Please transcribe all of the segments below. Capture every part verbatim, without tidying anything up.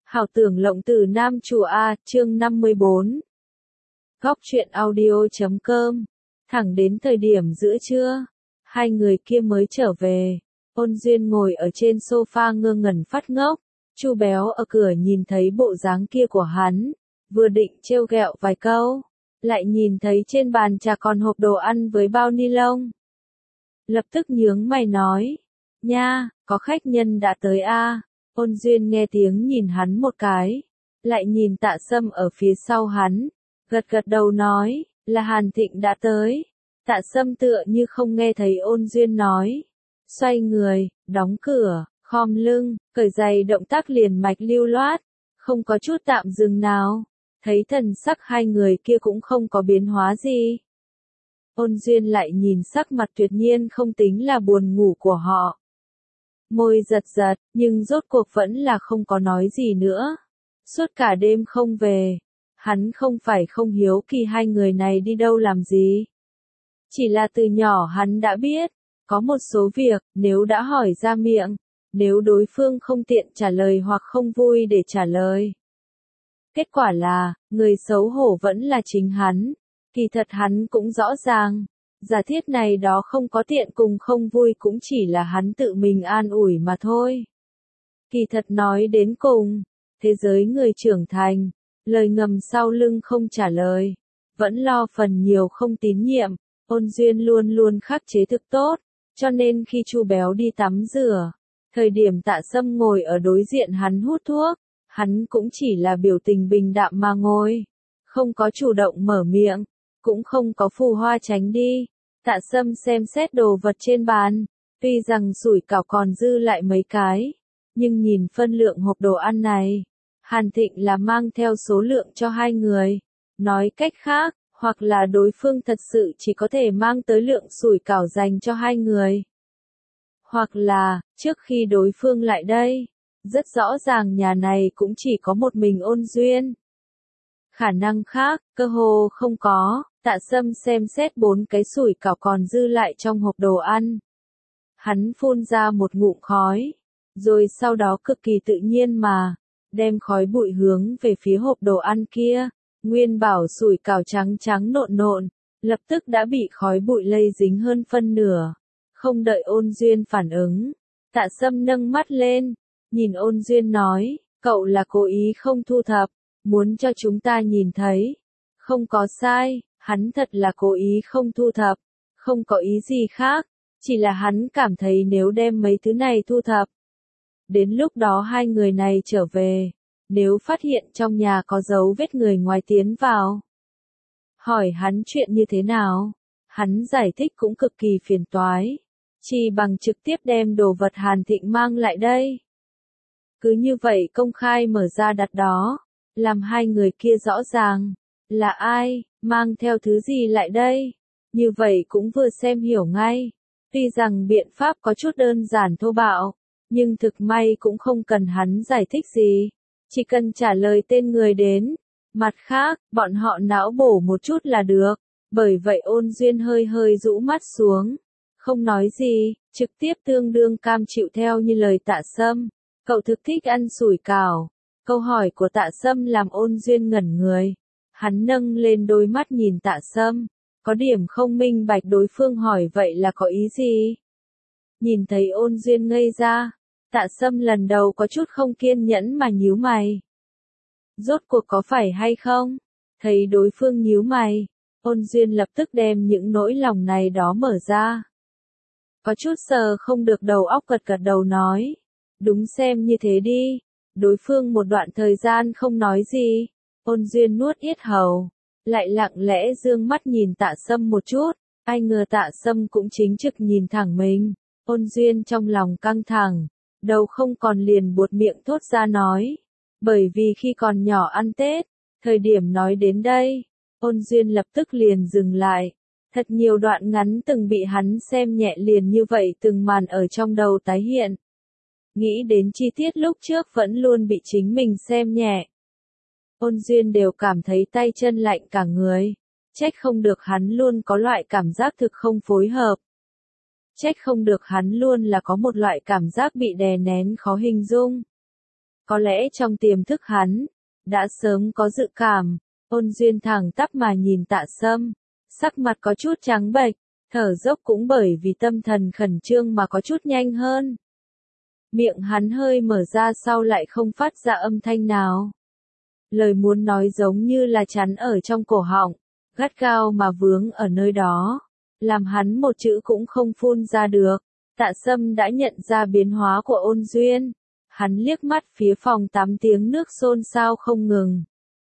Hảo tưởng lộng từ Nam Chùa A, chương năm mươi bốn. Góc truyện audio chấm com. Thẳng đến thời điểm giữa trưa, hai người kia mới trở về. Ôn Duyên ngồi ở trên sofa ngơ ngẩn phát ngốc. Chu Béo ở cửa nhìn thấy bộ dáng kia của hắn, vừa định trêu ghẹo vài câu, lại nhìn thấy trên bàn trà còn hộp đồ ăn với bao ni lông. Lập tức nhướng mày nói, nha, có khách nhân đã tới a. Ôn Duyên nghe tiếng nhìn hắn một cái, lại nhìn Tạ Sâm ở phía sau hắn, gật gật đầu nói, là Hàn Thịnh đã tới. Tạ Sâm tựa như không nghe thấy Ôn Duyên nói, xoay người, đóng cửa, khom lưng, cởi giày, động tác liền mạch lưu loát, không có chút tạm dừng nào. Thấy thần sắc hai người kia cũng không có biến hóa gì. Ôn Duyên lại nhìn sắc mặt tuyệt nhiên không tính là buồn ngủ của họ. Môi giật giật, nhưng rốt cuộc vẫn là không có nói gì nữa. Suốt cả đêm không về, hắn không phải không hiếu kỳ hai người này đi đâu làm gì. Chỉ là từ nhỏ hắn đã biết, có một số việc, nếu đã hỏi ra miệng, nếu đối phương không tiện trả lời hoặc không vui để trả lời. Kết quả là, người xấu hổ vẫn là chính hắn. Kỳ thật hắn cũng rõ ràng, giả thiết này đó không có tiện cùng không vui cũng chỉ là hắn tự mình an ủi mà thôi. Kỳ thật nói đến cùng, thế giới người trưởng thành, lời ngầm sau lưng không trả lời, vẫn lo phần nhiều không tín nhiệm. Ôn Duyên luôn luôn khắc chế thực tốt, cho nên khi Chu Béo đi tắm rửa, thời điểm Tạ Sâm ngồi ở đối diện hắn hút thuốc, hắn cũng chỉ là biểu tình bình đạm mà ngồi, không có chủ động mở miệng, cũng không có phù hoa tránh đi. Tạ Sâm xem xét đồ vật trên bàn, tuy rằng sủi cảo còn dư lại mấy cái, nhưng nhìn phân lượng hộp đồ ăn này, Hàn Thịnh là mang theo số lượng cho hai người. Nói cách khác, hoặc là đối phương thật sự chỉ có thể mang tới lượng sủi cảo dành cho hai người. Hoặc là, trước khi đối phương lại đây, rất rõ ràng nhà này cũng chỉ có một mình Ôn Duyên. Khả năng khác, cơ hồ không có. Tạ Sâm xem xét bốn cái sủi cảo còn dư lại trong hộp đồ ăn. Hắn phun ra một ngụm khói, rồi sau đó cực kỳ tự nhiên mà, đem khói bụi hướng về phía hộp đồ ăn kia. Nguyên bảo sủi cảo trắng trắng nộn nộn, lập tức đã bị khói bụi lây dính hơn phân nửa. Không đợi Ôn Duyên phản ứng, Tạ Sâm nâng mắt lên, nhìn Ôn Duyên nói, cậu là cố ý không thu thập, muốn cho chúng ta nhìn thấy. Không có sai, hắn thật là cố ý không thu thập, không có ý gì khác, chỉ là hắn cảm thấy nếu đem mấy thứ này thu thập, đến lúc đó hai người này trở về, nếu phát hiện trong nhà có dấu vết người ngoài tiến vào, hỏi hắn chuyện như thế nào, hắn giải thích cũng cực kỳ phiền toái, chỉ bằng trực tiếp đem đồ vật Hàn Thịnh mang lại đây. Cứ như vậy công khai mở ra đặt đó, làm hai người kia rõ ràng, là ai, mang theo thứ gì lại đây, như vậy cũng vừa xem hiểu ngay. Tuy rằng biện pháp có chút đơn giản thô bạo, nhưng thực may cũng không cần hắn giải thích gì, chỉ cần trả lời tên người đến. Mặt khác, bọn họ não bổ một chút là được, bởi vậy Ôn Duyên hơi hơi rũ mắt xuống, không nói gì, trực tiếp tương đương cam chịu theo như lời Tạ Sâm. Cậu thực thích ăn sủi cảo. Câu hỏi của Tạ Sâm làm Ôn Duyên ngẩn người. Hắn nâng lên đôi mắt nhìn Tạ Sâm, có điểm không minh bạch đối phương hỏi vậy là có ý gì. Nhìn thấy Ôn Duyên ngây ra, Tạ Sâm lần đầu có chút không kiên nhẫn mà nhíu mày. Rốt cuộc có phải hay không? Thấy đối phương nhíu mày, Ôn Duyên lập tức đem những nỗi lòng này đó mở ra. Có chút sờ không được đầu óc gật gật đầu nói, đúng xem như thế đi. Đối phương một đoạn thời gian không nói gì. Ôn Duyên nuốt yết hầu, lại lặng lẽ dương mắt nhìn Tạ Sâm một chút, ai ngờ Tạ Sâm cũng chính trực nhìn thẳng mình. Ôn Duyên trong lòng căng thẳng, đầu không còn liền buột miệng thốt ra nói, bởi vì khi còn nhỏ ăn Tết, thời điểm nói đến đây, Ôn Duyên lập tức liền dừng lại. Thật nhiều đoạn ngắn từng bị hắn xem nhẹ liền như vậy từng màn ở trong đầu tái hiện. Nghĩ đến chi tiết lúc trước vẫn luôn bị chính mình xem nhẹ. Ôn Duyên đều cảm thấy tay chân lạnh cả người. Trách không được hắn luôn có loại cảm giác thực không phối hợp. Trách không được hắn luôn là có một loại cảm giác bị đè nén khó hình dung. Có lẽ trong tiềm thức hắn, đã sớm có dự cảm. Ôn Duyên thẳng tắp mà nhìn Tạ Sâm, sắc mặt có chút trắng bệch, thở dốc cũng bởi vì tâm thần khẩn trương mà có chút nhanh hơn. Miệng hắn hơi mở ra sau lại không phát ra âm thanh nào. Lời muốn nói giống như là chắn ở trong cổ họng, gắt gao mà vướng ở nơi đó, làm hắn một chữ cũng không phun ra được. Tạ Sâm đã nhận ra biến hóa của Ôn Duyên, hắn liếc mắt phía phòng tắm tiếng nước xôn xao không ngừng.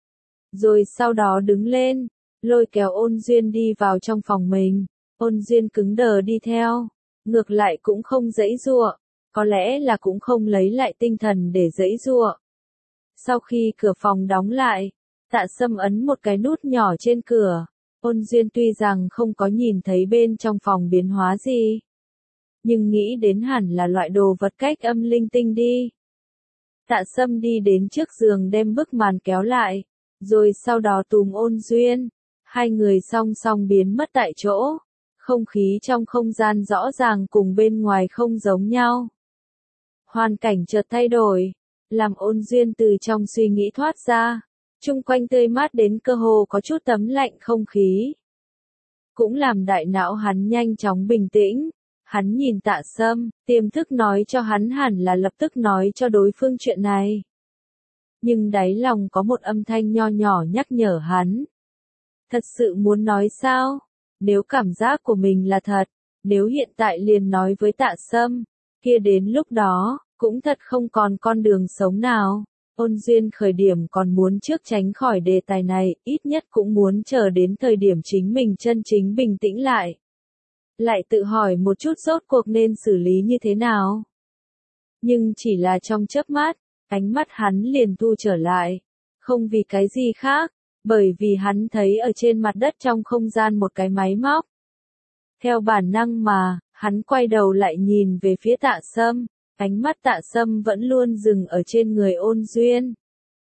Rồi sau đó đứng lên, lôi kéo Ôn Duyên đi vào trong phòng mình. Ôn Duyên cứng đờ đi theo, ngược lại cũng không giãy giụa, có lẽ là cũng không lấy lại tinh thần để giãy giụa. Sau khi cửa phòng đóng lại, Tạ Sâm ấn một cái nút nhỏ trên cửa. Ôn Duyên tuy rằng không có nhìn thấy bên trong phòng biến hóa gì, nhưng nghĩ đến hẳn là loại đồ vật cách âm linh tinh đi. Tạ Sâm đi đến trước giường đem bức màn kéo lại, rồi sau đó túm Ôn Duyên, hai người song song biến mất tại chỗ. Không khí trong không gian rõ ràng cùng bên ngoài không giống nhau. Hoàn cảnh chợt thay đổi, làm Ôn Duyên từ trong suy nghĩ thoát ra, chung quanh tươi mát đến cơ hồ có chút tấm lạnh không khí. Cũng làm đại não hắn nhanh chóng bình tĩnh, hắn nhìn Tạ Sâm, tiềm thức nói cho hắn hẳn là lập tức nói cho đối phương chuyện này. Nhưng đáy lòng có một âm thanh nho nhỏ nhắc nhở hắn. Thật sự muốn nói sao? Nếu cảm giác của mình là thật, nếu hiện tại liền nói với Tạ Sâm, kia đến lúc đó, cũng thật không còn con đường sống nào. Ôn Duyên khởi điểm còn muốn trước tránh khỏi đề tài này, ít nhất cũng muốn chờ đến thời điểm chính mình chân chính bình tĩnh lại. Lại tự hỏi một chút rốt cuộc nên xử lý như thế nào. Nhưng chỉ là trong chớp mắt, ánh mắt hắn liền thu trở lại. Không vì cái gì khác, bởi vì hắn thấy ở trên mặt đất trong không gian một cái máy móc. Theo bản năng mà, hắn quay đầu lại nhìn về phía Tạ Sâm, ánh mắt Tạ Sâm vẫn luôn dừng ở trên người Ôn Duyên.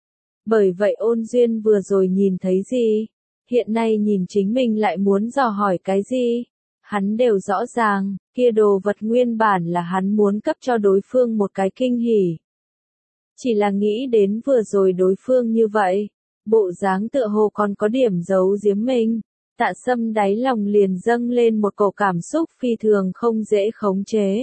Bởi vậy Ôn Duyên vừa rồi nhìn thấy gì, hiện nay nhìn chính mình lại muốn dò hỏi cái gì, hắn đều rõ ràng, kia đồ vật nguyên bản là hắn muốn cấp cho đối phương một cái kinh hỉ. Chỉ là nghĩ đến vừa rồi đối phương như vậy, bộ dáng tựa hồ còn có điểm giấu giếm mình, Tạ Sâm đáy lòng liền dâng lên một cổ cảm xúc phi thường không dễ khống chế.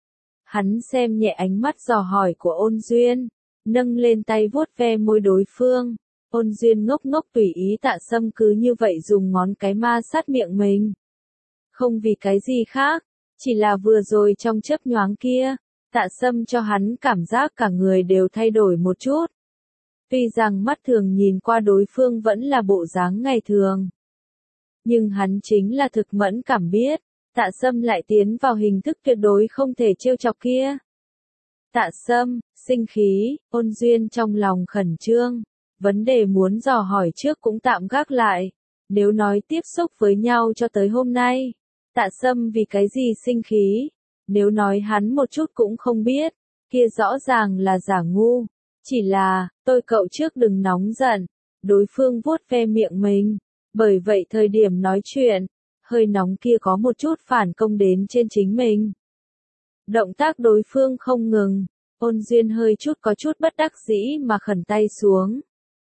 Hắn xem nhẹ ánh mắt dò hỏi của Ôn Duyên, nâng lên tay vuốt ve môi đối phương. Ôn Duyên ngốc ngốc tùy ý Tạ Sâm cứ như vậy dùng ngón cái ma sát miệng mình. Không vì cái gì khác, chỉ là vừa rồi trong chớp nhoáng kia, Tạ Sâm cho hắn cảm giác cả người đều thay đổi một chút. Tuy rằng mắt thường nhìn qua đối phương vẫn là bộ dáng ngày thường, nhưng hắn chính là thực mẫn cảm biết, Tạ Sâm lại tiến vào hình thức tuyệt đối không thể trêu chọc kia. Tạ Sâm, sinh khí, Ôn Duyên trong lòng khẩn trương, vấn đề muốn dò hỏi trước cũng tạm gác lại, nếu nói tiếp xúc với nhau cho tới hôm nay, Tạ Sâm vì cái gì sinh khí, nếu nói hắn một chút cũng không biết, kia rõ ràng là giả ngu, chỉ là, tôi cậu trước đừng nóng giận, đối phương vuốt ve miệng mình, bởi vậy thời điểm nói chuyện, hơi nóng kia có một chút phản công đến trên chính mình. Động tác đối phương không ngừng, Ôn Duyên hơi chút có chút bất đắc dĩ mà khẩn tay xuống.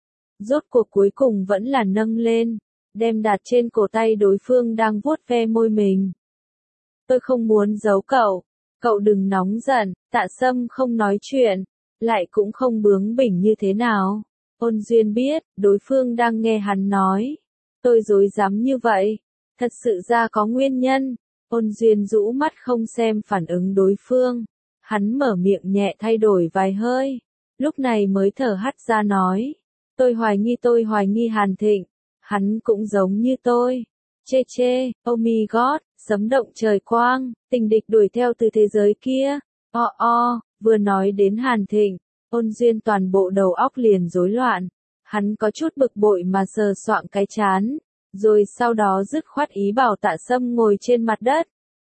Rốt cuộc cuối cùng vẫn là nâng lên, đem đặt trên cổ tay đối phương đang vuốt ve môi mình. Tôi không muốn giấu cậu, cậu đừng nóng giận, Tạ Sâm không nói chuyện, lại cũng không bướng bỉnh như thế nào. Ôn Duyên biết, đối phương đang nghe hắn nói. Tôi dối dám như vậy, thật sự ra có nguyên nhân. Ôn Duyên rũ mắt không xem phản ứng đối phương. Hắn mở miệng nhẹ thay đổi vài hơi. Lúc này mới thở hắt ra nói. Tôi hoài nghi tôi hoài nghi Hàn Thịnh. Hắn cũng giống như tôi. Chê chê, oh my god, sấm động trời quang, tình địch đuổi theo từ thế giới kia. O o, vừa nói đến Hàn Thịnh, Ôn Duyên toàn bộ đầu óc liền rối loạn. Hắn có chút bực bội mà sờ soạng cái chán, rồi sau đó dứt khoát ý bảo Tạ Sâm ngồi trên mặt đất.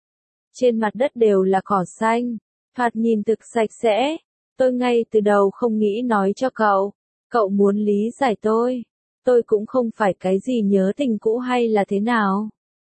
Trên mặt đất đều là cỏ xanh, thoạt nhìn thực sạch sẽ. Tôi ngay từ đầu không nghĩ nói cho cậu, cậu muốn lý giải tôi. Tôi cũng không phải cái gì nhớ tình cũ hay là thế nào.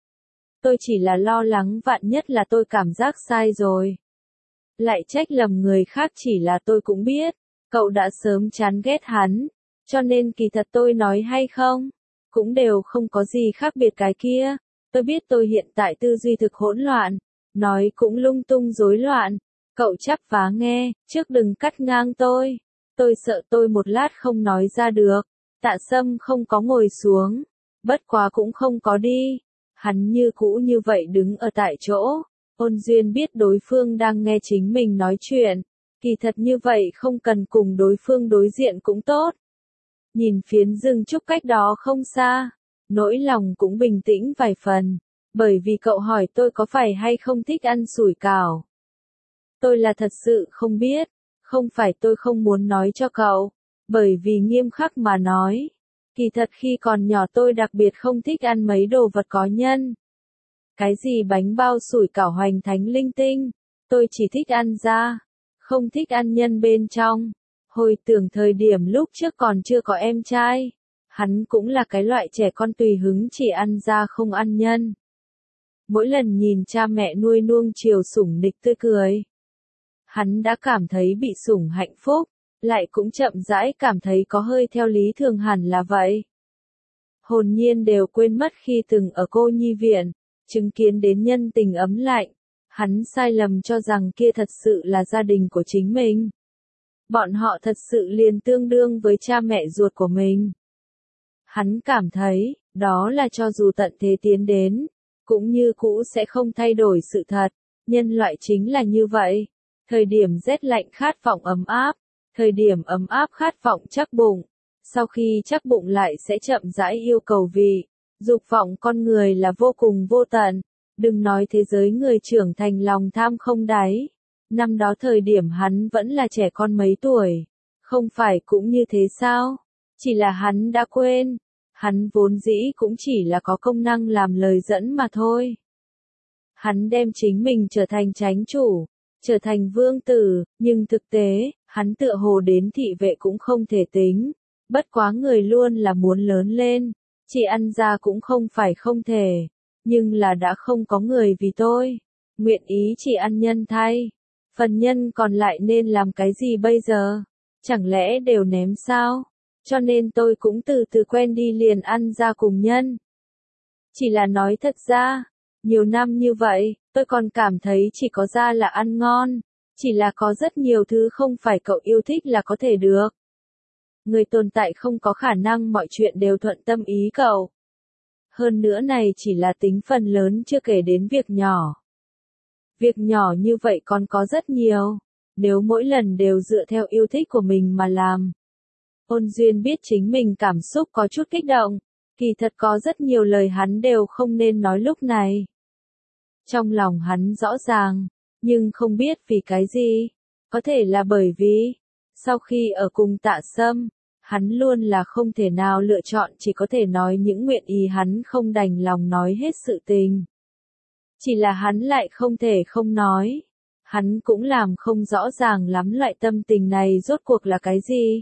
Tôi chỉ là lo lắng vạn nhất là tôi cảm giác sai rồi. Lại trách lầm người khác chỉ là tôi cũng biết. cậu đã sớm chán ghét hắn, cho nên kỳ thật tôi nói hay không, cũng đều không có gì khác biệt cái kia. Tôi biết tôi hiện tại tư duy thực hỗn loạn, nói cũng lung tung rối loạn, cậu chắp vá nghe, trước đừng cắt ngang tôi, tôi sợ tôi một lát không nói ra được. Tạ Sâm không có ngồi xuống, bất quá cũng không có đi, hắn như cũ như vậy đứng ở tại chỗ. Ôn Duyên biết đối phương đang nghe chính mình nói chuyện, kỳ thật như vậy không cần cùng đối phương đối diện cũng tốt. Nhìn phiến rừng trúc cách đó không xa, nỗi lòng cũng bình tĩnh vài phần, bởi vì cậu hỏi tôi có phải hay không thích ăn sủi cảo. Tôi là thật sự không biết, không phải tôi không muốn nói cho cậu, bởi vì nghiêm khắc mà nói, kỳ thật khi còn nhỏ tôi đặc biệt không thích ăn mấy đồ vật có nhân. Cái gì bánh bao sủi cảo hoành thánh linh tinh, tôi chỉ thích ăn da, không thích ăn nhân bên trong. Hồi tưởng thời điểm lúc trước còn chưa có em trai, hắn cũng là cái loại trẻ con tùy hứng chỉ ăn da không ăn nhân. Mỗi lần nhìn cha mẹ nuôi nuông chiều sủng nịch tươi cười, hắn đã cảm thấy bị sủng hạnh phúc, lại cũng chậm rãi cảm thấy có hơi theo lý thường hẳn là vậy. Hồn nhiên đều quên mất khi từng ở cô nhi viện, chứng kiến đến nhân tình ấm lạnh, hắn sai lầm cho rằng kia thật sự là gia đình của chính mình. Bọn họ thật sự liền tương đương với cha mẹ ruột của mình. Hắn cảm thấy, đó là cho dù tận thế tiến đến, cũng như cũ sẽ không thay đổi sự thật, nhân loại chính là như vậy. Thời điểm rét lạnh khát vọng ấm áp, thời điểm ấm áp khát vọng chắc bụng, sau khi chắc bụng lại sẽ chậm rãi yêu cầu vị. Dục vọng con người là vô cùng vô tận, đừng nói thế giới người trưởng thành lòng tham không đáy. Năm đó thời điểm hắn vẫn là trẻ con mấy tuổi, không phải cũng như thế sao? Chỉ là hắn đã quên, hắn vốn dĩ cũng chỉ là có công năng làm lời dẫn mà thôi. Hắn đem chính mình trở thành chánh chủ, trở thành vương tử, nhưng thực tế, hắn tựa hồ đến thị vệ cũng không thể tính. Bất quá người luôn là muốn lớn lên, chỉ ăn ra cũng không phải không thể, nhưng là đã không có người vì tôi, nguyện ý chỉ ăn nhân thay. Phần nhân còn lại nên làm cái gì bây giờ? Chẳng lẽ đều ném sao? Cho nên tôi cũng từ từ quen đi liền ăn ra cùng nhân. Chỉ là nói thật ra, nhiều năm như vậy, tôi còn cảm thấy chỉ có da là ăn ngon, chỉ là có rất nhiều thứ không phải cậu yêu thích là có thể được. Người tồn tại không có khả năng mọi chuyện đều thuận tâm ý cậu. Hơn nữa này chỉ là tính phần lớn chưa kể đến việc nhỏ. Việc nhỏ như vậy còn có rất nhiều, nếu mỗi lần đều dựa theo yêu thích của mình mà làm. Ôn Duyên biết chính mình cảm xúc có chút kích động, kỳ thật có rất nhiều lời hắn đều không nên nói lúc này. Trong lòng hắn rõ ràng, nhưng không biết vì cái gì, có thể là bởi vì, sau khi ở cùng Tạ Sâm, hắn luôn là không thể nào lựa chọn chỉ có thể nói những nguyện ý hắn không đành lòng nói hết sự tình. Chỉ là hắn lại không thể không nói. Hắn cũng làm không rõ ràng lắm loại tâm tình này rốt cuộc là cái gì.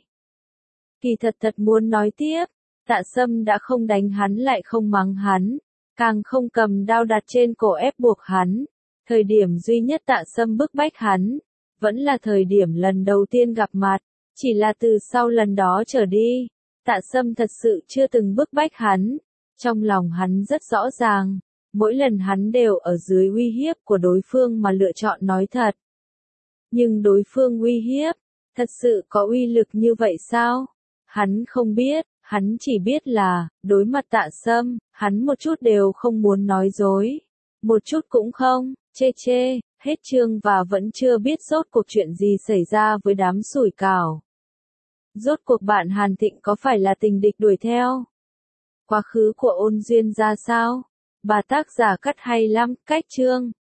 Kỳ thật thật muốn nói tiếp, Tạ Sâm đã không đánh hắn lại không mắng hắn, càng không cầm đao đặt trên cổ ép buộc hắn. Thời điểm duy nhất Tạ Sâm bức bách hắn, vẫn là thời điểm lần đầu tiên gặp mặt, chỉ là từ sau lần đó trở đi, Tạ Sâm thật sự chưa từng bức bách hắn. Trong lòng hắn rất rõ ràng. Mỗi lần hắn đều ở dưới uy hiếp của đối phương mà lựa chọn nói thật. Nhưng đối phương uy hiếp, thật sự có uy lực như vậy sao? Hắn không biết, hắn chỉ biết là, đối mặt Tạ Sâm, hắn một chút đều không muốn nói dối. Một chút cũng không, chê chê, hết chương và vẫn chưa biết rốt cuộc chuyện gì xảy ra với đám sủi cảo. Rốt cuộc bạn Hàn Thịnh có phải là tình địch đuổi theo? Quá khứ của Ôn Duyên ra sao? Bà tác giả cắt hay lắm, cách chương.